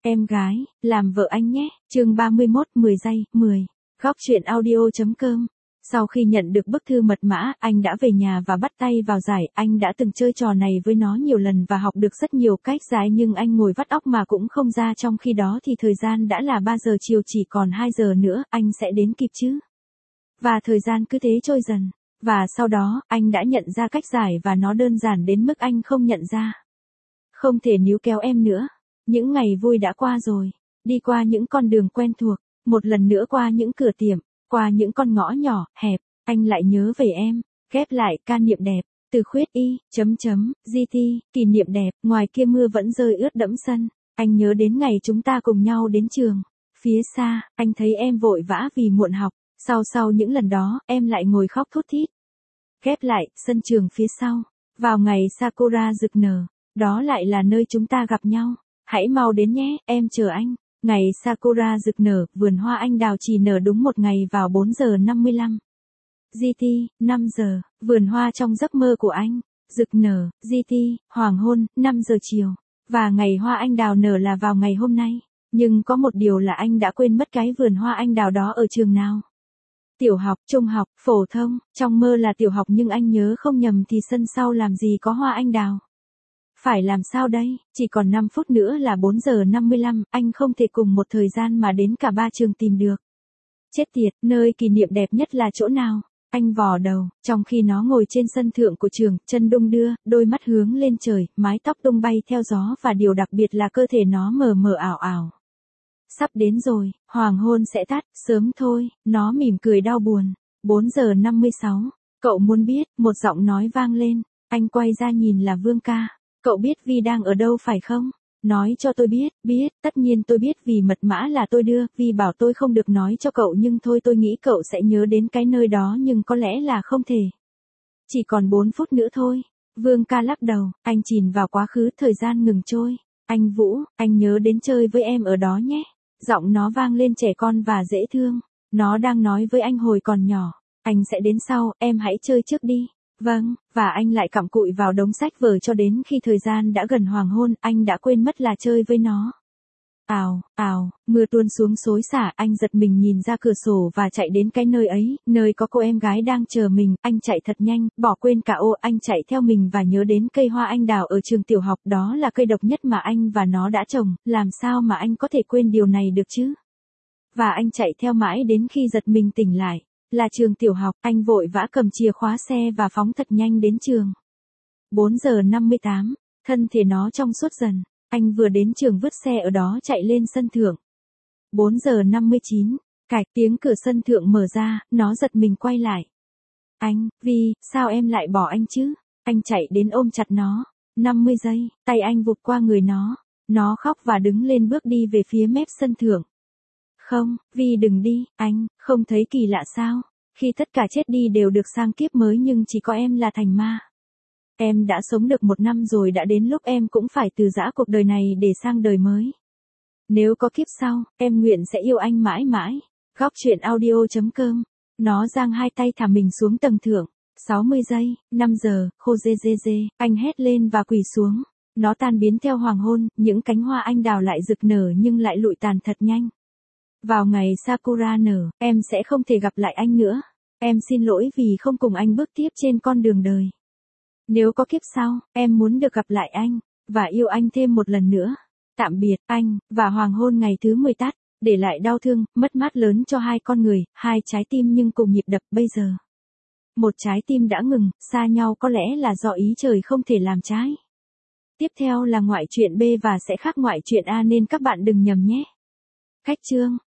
Em gái, làm vợ anh nhé. Chương 31, 10 giây, 10. Góc truyện audio.com. Sau khi nhận được bức thư mật mã, anh đã về nhà và bắt tay vào giải. Anh đã từng chơi trò này với nó nhiều lần và học được rất nhiều cách giải, nhưng anh ngồi vắt óc mà cũng không ra. Trong khi đó thì thời gian đã là 3 giờ chiều, chỉ còn 2 giờ nữa, anh sẽ đến kịp chứ? Và thời gian cứ thế trôi dần. Và sau đó, anh đã nhận ra cách giải và nó đơn giản đến mức anh không nhận ra. Không thể níu kéo em nữa. Những ngày vui đã qua rồi. Đi qua những con đường quen thuộc. Một lần nữa qua những cửa tiệm. Qua những con ngõ nhỏ, hẹp. Anh lại nhớ về em. Ghép lại, ca niệm đẹp. Từ khuyết y, GT, kỷ niệm đẹp. Ngoài kia mưa vẫn rơi ướt đẫm sân. Anh nhớ đến ngày chúng ta cùng nhau đến trường. Phía xa, anh thấy em vội vã vì muộn học. Sau những lần đó, em lại ngồi khóc thút thít. Ghép lại, sân trường phía sau. Vào ngày Sakura rực nở. Đó lại là nơi chúng ta gặp nhau. Hãy mau đến nhé, em chờ anh. Ngày Sakura rực nở, vườn hoa anh đào chỉ nở đúng một ngày vào 4 giờ 55. GT, 5 giờ, vườn hoa trong giấc mơ của anh. Rực nở, GT, hoàng hôn, 5 giờ chiều. Và ngày hoa anh đào nở là vào ngày hôm nay. Nhưng có một điều là anh đã quên mất cái vườn hoa anh đào đó ở trường nào. Tiểu học, trung học, phổ thông, trong mơ là tiểu học nhưng anh nhớ không nhầm thì sân sau làm gì có hoa anh đào. Phải làm sao đây, chỉ còn 5 phút nữa là 4 giờ 55, anh không thể cùng một thời gian mà đến cả 3 trường tìm được. Chết tiệt, nơi kỷ niệm đẹp nhất là chỗ nào? Anh vò đầu, trong khi nó ngồi trên sân thượng của trường, chân đung đưa, đôi mắt hướng lên trời, mái tóc tung bay theo gió và điều đặc biệt là cơ thể nó mờ mờ ảo ảo. Sắp đến rồi, hoàng hôn sẽ tắt, sớm thôi, nó mỉm cười đau buồn. 4 giờ 56, cậu muốn biết, một giọng nói vang lên, anh quay ra nhìn là Vương ca. Cậu biết Vi đang ở đâu phải không? Nói cho tôi biết, tất nhiên tôi biết vì mật mã là tôi đưa, Vi bảo tôi không được nói cho cậu nhưng thôi tôi nghĩ cậu sẽ nhớ đến cái nơi đó nhưng có lẽ là không thể. Chỉ còn 4 phút nữa thôi. Vương ca lắc đầu, anh chìm vào quá khứ, thời gian ngừng trôi. Anh Vũ, anh nhớ đến chơi với em ở đó nhé. Giọng nó vang lên trẻ con và dễ thương. Nó đang nói với anh hồi còn nhỏ. Anh sẽ đến sau, em hãy chơi trước đi. Vâng, và anh lại cặm cụi vào đống sách vở cho đến khi thời gian đã gần hoàng hôn, anh đã quên mất là chơi với nó. Ào, mưa tuôn xuống xối xả, anh giật mình nhìn ra cửa sổ và chạy đến cái nơi ấy, nơi có cô em gái đang chờ mình, anh chạy thật nhanh, bỏ quên cả ô, anh chạy theo mình và nhớ đến cây hoa anh đào ở trường tiểu học, đó là cây độc nhất mà anh và nó đã trồng, làm sao mà anh có thể quên điều này được chứ? Và anh chạy theo mãi đến khi giật mình tỉnh lại. Là trường tiểu học, anh vội vã cầm chìa khóa xe và phóng thật nhanh đến trường. 4 giờ 58, thân thể nó trong suốt dần, anh vừa đến trường vứt xe ở đó chạy lên sân thượng. 4 giờ 59, cạch tiếng cửa sân thượng mở ra, nó giật mình quay lại. Anh, Vi, sao em lại bỏ anh chứ? Anh chạy đến ôm chặt nó. 50 giây, tay anh vụt qua người nó khóc và đứng lên bước đi về phía mép sân thượng. Không, Vi đừng đi, anh, không thấy kỳ lạ sao? Khi tất cả chết đi đều được sang kiếp mới nhưng chỉ có em là thành ma. Em đã sống được 1 năm rồi, đã đến lúc em cũng phải từ giã cuộc đời này để sang đời mới. Nếu có kiếp sau, em nguyện sẽ yêu anh mãi mãi. Góc truyện audio.com. Nó giang hai tay thả mình xuống tầng thượng. 60 giây, 5 giờ, khô dê, anh hét lên và quỳ xuống. Nó tan biến theo hoàng hôn, những cánh hoa anh đào lại rực nở nhưng lại lụi tàn thật nhanh. Vào ngày Sakura nở, em sẽ không thể gặp lại anh nữa. Em xin lỗi vì không cùng anh bước tiếp trên con đường đời. Nếu có kiếp sau, em muốn được gặp lại anh, và yêu anh thêm một lần nữa. Tạm biệt, anh, và hoàng hôn ngày thứ 10 tắt, để lại đau thương, mất mát lớn cho hai con người, hai trái tim nhưng cùng nhịp đập bây giờ. Một trái tim đã ngừng, xa nhau có lẽ là do ý trời không thể làm trái. Tiếp theo là ngoại truyện B và sẽ khác ngoại truyện A nên các bạn đừng nhầm nhé. Cách chương